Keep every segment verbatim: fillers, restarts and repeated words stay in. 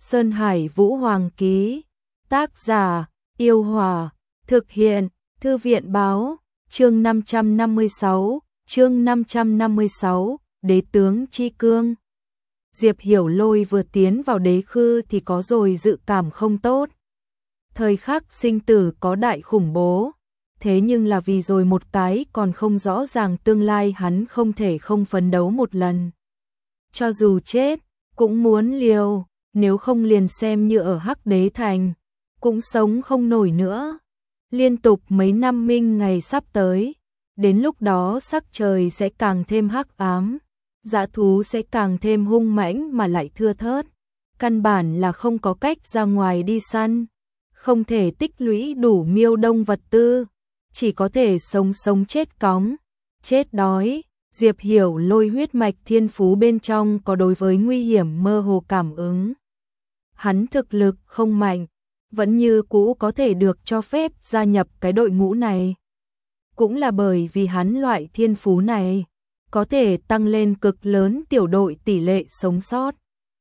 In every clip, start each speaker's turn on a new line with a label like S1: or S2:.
S1: Sơn Hải Vũ Hoàng ký. Tác giả: Yêu Hòa. Thực hiện: Thư viện báo. Chương năm trăm năm mươi sáu. Chương năm trăm năm mươi sáu. Đế tướng Chi Cương. Diệp Hiểu Lôi vừa tiến vào đế khư thì có rồi dự cảm không tốt. Thời khắc sinh tử có đại khủng bố. Thế nhưng là vì rồi một cái còn không rõ ràng tương lai, hắn không thể không phấn đấu một lần. Cho dù chết, cũng muốn liều, nếu không liền xem như ở Hắc Đế Thành, cũng sống không nổi nữa. Liên tục mấy năm minh ngày sắp tới, đến lúc đó sắc trời sẽ càng thêm hắc ám, dã thú sẽ càng thêm hung mãnh mà lại thưa thớt. Căn bản là không có cách ra ngoài đi săn, không thể tích lũy đủ miêu đông vật tư, chỉ có thể sống sống chết cóng, chết đói. Diệp Hiểu Lôi huyết mạch thiên phú bên trong có đối với nguy hiểm mơ hồ cảm ứng. Hắn thực lực không mạnh, vẫn như cũ có thể được cho phép gia nhập cái đội ngũ này. Cũng là bởi vì hắn loại thiên phú này, có thể tăng lên cực lớn tiểu đội tỷ lệ sống sót.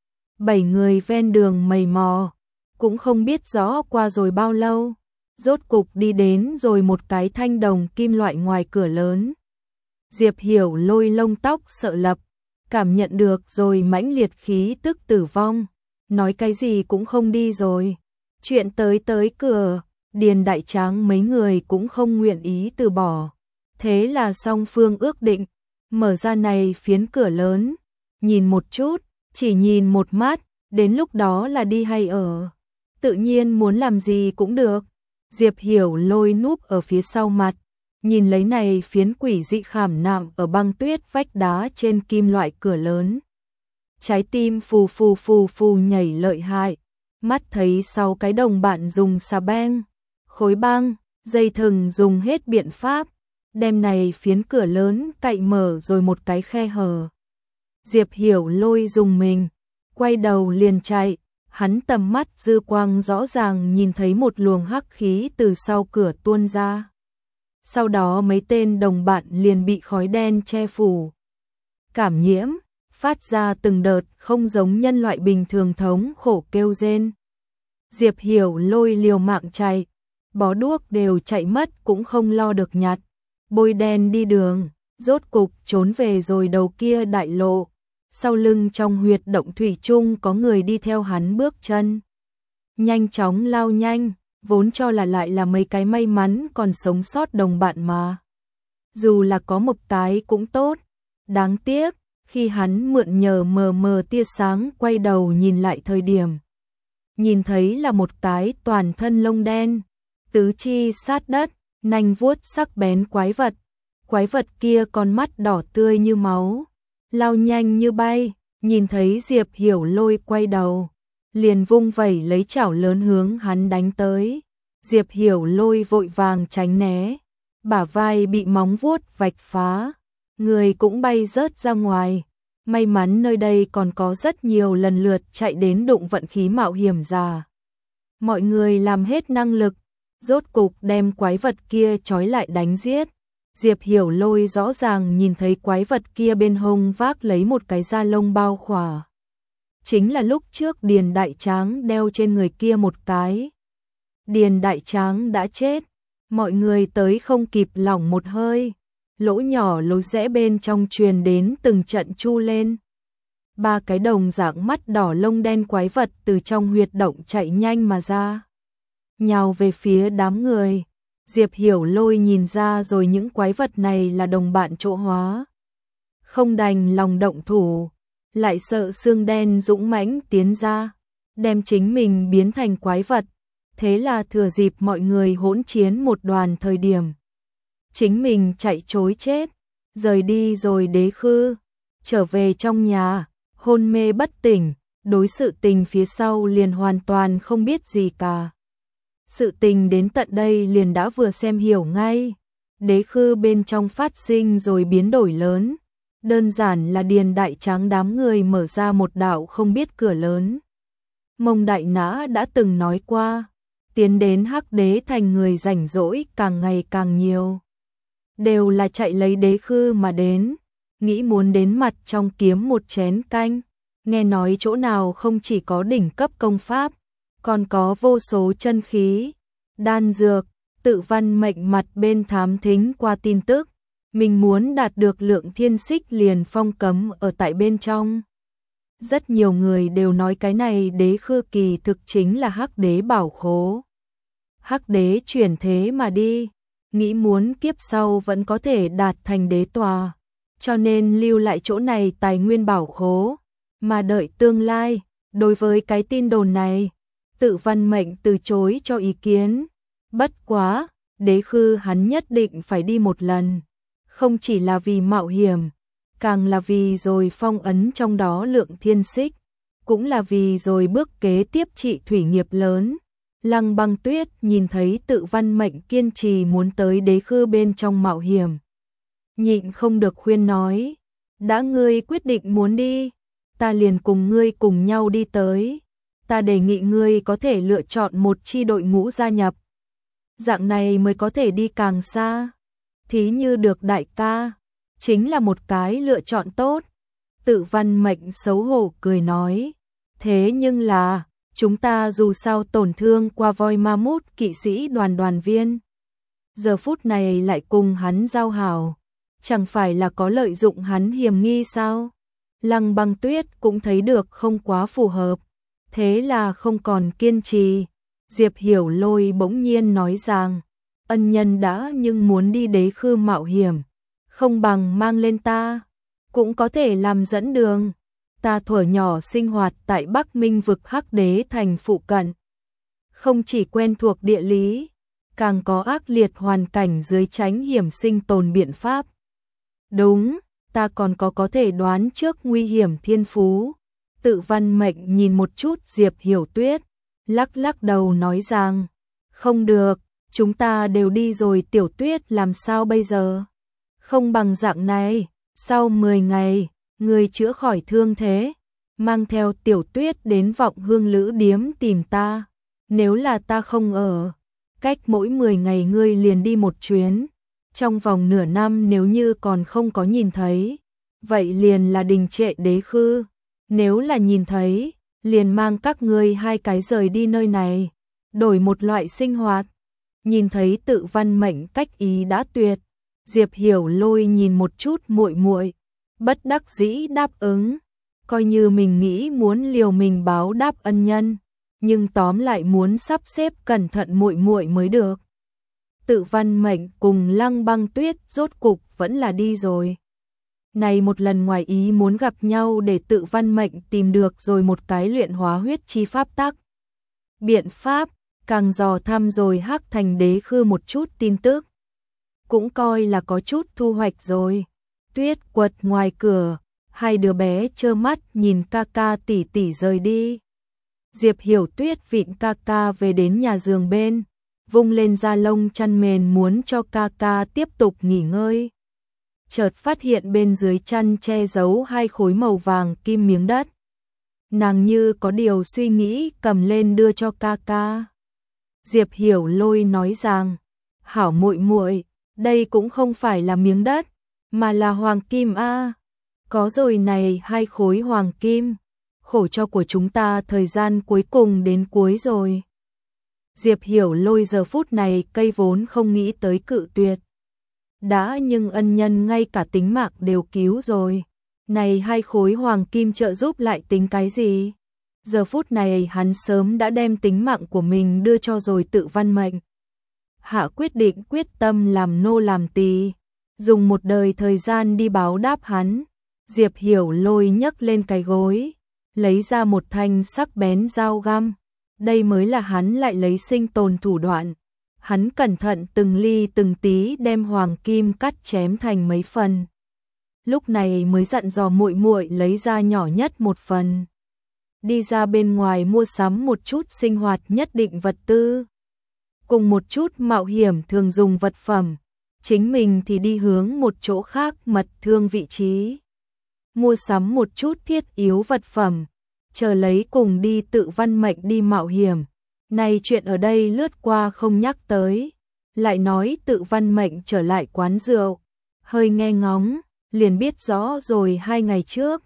S1: Bảy người ven đường mầy mò, cũng không biết rõ qua rồi bao lâu, rốt cục đi đến rồi một cái thanh đồng kim loại ngoài cửa lớn. Diệp Hiểu Lôi lông tóc sợ lập, cảm nhận được rồi mãnh liệt khí tức tử vong, nói cái gì cũng không đi rồi. Chuyện tới tới cửa, Điền Đại Tráng mấy người cũng không nguyện ý từ bỏ. Thế là song phương ước định, mở ra này phiến cửa lớn, nhìn một chút, chỉ nhìn một mắt, đến lúc đó là đi hay ở. Tự nhiên muốn làm gì cũng được. Diệp Hiểu Lôi núp ở phía sau mặt, nhìn lấy này phiến quỷ dị khảm nạm ở băng tuyết vách đá trên kim loại cửa lớn. Trái tim phù phù phù phù nhảy lợi hại, mắt thấy sau cái đồng bạn dùng xà beng, khối băng, dây thừng dùng hết biện pháp, đem này phiến cửa lớn cậy mở rồi một cái khe hở. Diệp Hiểu Lôi dùng mình, quay đầu liền chạy, hắn tầm mắt dư quang rõ ràng nhìn thấy một luồng hắc khí từ sau cửa tuôn ra. Sau đó mấy tên đồng bạn liền bị khói đen che phủ, cảm nhiễm, phát ra từng đợt không giống nhân loại bình thường thống khổ kêu rên. Diệp Hiểu Lôi liều mạng chạy, bó đuốc đều chạy mất cũng không lo được nhặt, bôi đen đi đường, rốt cục trốn về rồi đầu kia đại lộ. Sau lưng trong huyệt động thủy chung có người đi theo hắn bước chân, nhanh chóng lao nhanh, vốn cho là lại là mấy cái may mắn còn sống sót đồng bạn mà. Dù là có một cái cũng tốt, đáng tiếc, khi hắn mượn nhờ mờ mờ tia sáng quay đầu nhìn lại thời điểm, nhìn thấy là một cái toàn thân lông đen, tứ chi sát đất, nanh vuốt sắc bén quái vật. Quái vật kia con mắt đỏ tươi như máu, lao nhanh như bay, nhìn thấy Diệp Hiểu Lôi quay đầu, liền vung vẩy lấy chảo lớn hướng hắn đánh tới. Diệp Hiểu Lôi vội vàng tránh né, bả vai bị móng vuốt vạch phá, người cũng bay rớt ra ngoài. May mắn nơi đây còn có rất nhiều lần lượt chạy đến đụng vận khí mạo hiểm giả. Mọi người làm hết năng lực, rốt cục đem quái vật kia trói lại đánh giết. Diệp Hiểu Lôi rõ ràng nhìn thấy quái vật kia bên hông vác lấy một cái da lông bao khỏa. Chính là lúc trước Điền Đại Tráng đeo trên người kia một cái. Điền Đại Tráng đã chết, mọi người tới không kịp lỏng một hơi, lỗ nhỏ lối rẽ bên trong truyền đến từng trận chu lên. Ba cái đồng dạng mắt đỏ lông đen quái vật từ trong huyệt động chạy nhanh mà ra, nhào về phía đám người. Diệp Hiểu Lôi nhìn ra rồi những quái vật này là đồng bạn trộ hóa, không đành lòng động thủ, lại sợ xương đen dũng mãnh tiến ra, đem chính mình biến thành quái vật. Thế là thừa dịp mọi người hỗn chiến một đoàn thời điểm, chính mình chạy trối chết, rời đi rồi đế khư, trở về trong nhà, hôn mê bất tỉnh, đối sự tình phía sau liền hoàn toàn không biết gì cả. Sự tình đến tận đây liền đã vừa xem hiểu ngay, đế khư bên trong phát sinh rồi biến đổi lớn, đơn giản là Điền Đại Tráng đám người mở ra một đạo không biết cửa lớn. Mông Đại Nã đã từng nói qua, tiến đến Hắc Đế Thành người rảnh rỗi càng ngày càng nhiều, đều là chạy lấy đế khư mà đến, nghĩ muốn đến mặt trong kiếm một chén canh. Nghe nói chỗ nào không chỉ có đỉnh cấp công pháp, còn có vô số chân khí, đan dược. Tự Văn Mệnh mặt bên thám thính qua tin tức, mình muốn đạt được lượng thiên xích liền phong cấm ở tại bên trong. Rất nhiều người đều nói cái này đế khư kỳ thực chính là Hắc đế bảo khố. Hắc đế chuyển thế mà đi, nghĩ muốn kiếp sau vẫn có thể đạt thành đế tòa, cho nên lưu lại chỗ này tài nguyên bảo khố, mà đợi tương lai. Đối với cái tin đồn này, Tự Văn Mệnh từ chối cho ý kiến. Bất quá, đế khư hắn nhất định phải đi một lần, không chỉ là vì mạo hiểm, càng là vì rồi phong ấn trong đó lượng thiên xích, cũng là vì rồi bước kế tiếp trị thủy nghiệp lớn. Lăng Băng Tuyết nhìn thấy Tự Văn Mệnh kiên trì muốn tới đế khư bên trong mạo hiểm, nhịn không được khuyên nói, đã ngươi quyết định muốn đi, ta liền cùng ngươi cùng nhau đi tới, ta đề nghị ngươi có thể lựa chọn một chi đội ngũ gia nhập. Dạng này mới có thể đi càng xa. Thí như được đại ca, chính là một cái lựa chọn tốt. Tự Văn Mệnh xấu hổ cười nói, thế nhưng là, chúng ta dù sao tổn thương qua voi ma mút kỵ sĩ đoàn đoàn viên. Giờ phút này lại cùng hắn giao hảo, chẳng phải là có lợi dụng hắn hiểm nghi sao? Lăng Băng Tuyết cũng thấy được không quá phù hợp, thế là không còn kiên trì. Diệp Hiểu Lôi bỗng nhiên nói rằng, ân nhân đã nhưng muốn đi đế khư mạo hiểm, không bằng mang lên ta, cũng có thể làm dẫn đường. Ta thuở nhỏ sinh hoạt tại Bắc Minh vực Hắc đế thành phụ cận, không chỉ quen thuộc địa lý, càng có ác liệt hoàn cảnh dưới tránh hiểm sinh tồn biện pháp. Đúng, ta còn có có thể đoán trước nguy hiểm thiên phú. Tự Văn Mệnh nhìn một chút Diệp Hiểu Tuyết, lắc lắc đầu nói rằng, không được, chúng ta đều đi rồi Tiểu Tuyết làm sao bây giờ? Không bằng dạng này, sau mười ngày, người chữa khỏi thương thế, mang theo Tiểu Tuyết đến Vọng Hương Lữ điếm tìm ta, nếu là ta không ở, cách mỗi mười ngày ngươi liền đi một chuyến, trong vòng nửa năm nếu như còn không có nhìn thấy, vậy liền là đình trệ đế khư, nếu là nhìn thấy, liền mang các ngươi hai cái rời đi nơi này, đổi một loại sinh hoạt. Nhìn thấy Tự Văn Mệnh cách ý đã tuyệt, Diệp Hiểu Lôi nhìn một chút muội muội, bất đắc dĩ đáp ứng, coi như mình nghĩ muốn liều mình báo đáp ân nhân, nhưng tóm lại muốn sắp xếp cẩn thận muội muội mới được. Tự Văn Mệnh cùng Lăng Băng Tuyết rốt cục vẫn là đi rồi. Này một lần ngoài ý muốn gặp nhau để Tự Văn Mệnh tìm được rồi một cái luyện hóa huyết chi pháp tắc. Biện pháp, càng dò thăm rồi Hắc thành đế khư một chút tin tức. Cũng coi là có chút thu hoạch rồi. Tuyết quật ngoài cửa, hai đứa bé trơ mắt nhìn ca ca tỷ tỷ rời đi. Diệp Hiểu Tuyết vịn ca ca về đến nhà giường bên, vung lên da lông chăn mền muốn cho ca ca tiếp tục nghỉ ngơi. Chợt phát hiện bên dưới chăn che giấu hai khối màu vàng kim miếng đất. Nàng như có điều suy nghĩ cầm lên đưa cho ca ca. Diệp Hiểu Lôi nói rằng, hảo muội muội, đây cũng không phải là miếng đất, mà là hoàng kim a. Có rồi này hai khối hoàng kim, khổ cho của chúng ta thời gian cuối cùng đến cuối rồi. Diệp Hiểu Lôi giờ phút này cây vốn không nghĩ tới cự tuyệt. Đã nhưng ân nhân ngay cả tính mạng đều cứu rồi. Này hai khối hoàng kim trợ giúp lại tính cái gì? Giờ phút này hắn sớm đã đem tính mạng của mình đưa cho rồi Tự Văn Mệnh. Hạ quyết định quyết tâm làm nô làm tỳ, dùng một đời thời gian đi báo đáp hắn. Diệp Hiểu Lôi nhấc lên cái gối, lấy ra một thanh sắc bén dao găm. Đây mới là hắn lại lấy sinh tồn thủ đoạn. Hắn cẩn thận từng ly từng tí đem hoàng kim cắt chém thành mấy phần. Lúc này mới dặn dò muội muội lấy ra nhỏ nhất một phần. Đi ra bên ngoài mua sắm một chút sinh hoạt nhất định vật tư. Cùng một chút mạo hiểm thường dùng vật phẩm. Chính mình thì đi hướng một chỗ khác mật thương vị trí. Mua sắm một chút thiết yếu vật phẩm. Chờ lấy cùng đi Tự Văn Mệnh đi mạo hiểm. Này chuyện ở đây lướt qua không nhắc tới. Lại nói Tự Văn Mệnh trở lại quán rượu. Hơi nghe ngóng, liền biết rõ rồi hai ngày trước.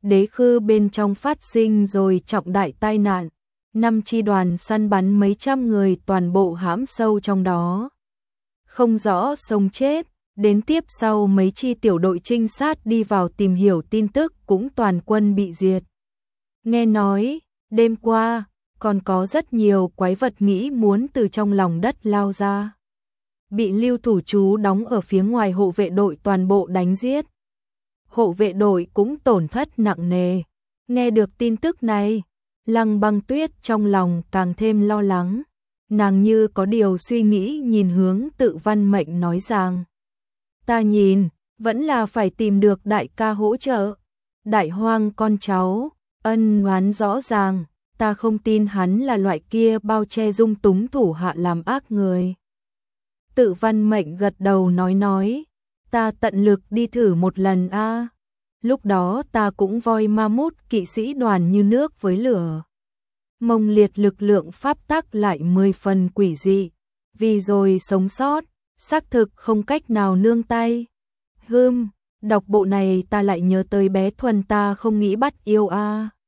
S1: đế khư bên trong phát sinh rồi trọng đại tai nạn. Năm chi đoàn săn bắn mấy trăm người toàn bộ hãm sâu trong đó. Không rõ sống chết, đến tiếp sau mấy chi tiểu đội trinh sát đi vào tìm hiểu tin tức cũng toàn quân bị diệt. Nghe nói, đêm qua, còn có rất nhiều quái vật nghĩ muốn từ trong lòng đất lao ra. Bị lưu thủ chú đóng ở phía ngoài hộ vệ đội toàn bộ đánh giết. Hộ vệ đội cũng tổn thất nặng nề. Nghe được tin tức này, Lăng Băng Tuyết trong lòng càng thêm lo lắng. Nàng như có điều suy nghĩ nhìn hướng Tự Văn Mệnh nói rằng: ta nhìn, vẫn là phải tìm được đại ca hỗ trợ. Đại Hoang con cháu, ân oán rõ ràng, ta không tin hắn là loại kia bao che dung túng thủ hạ làm ác người. Tự Văn Mệnh gật đầu nói nói, ta tận lực đi thử một lần a. Lúc đó ta cũng voi ma mút kỵ sĩ đoàn như nước với lửa. Mông liệt lực lượng pháp tắc lại mười phần quỷ dị, vì rồi sống sót, xác thực không cách nào nương tay. Hừm, đọc bộ này ta lại nhớ tới bé Thuần ta không nghĩ bắt yêu a.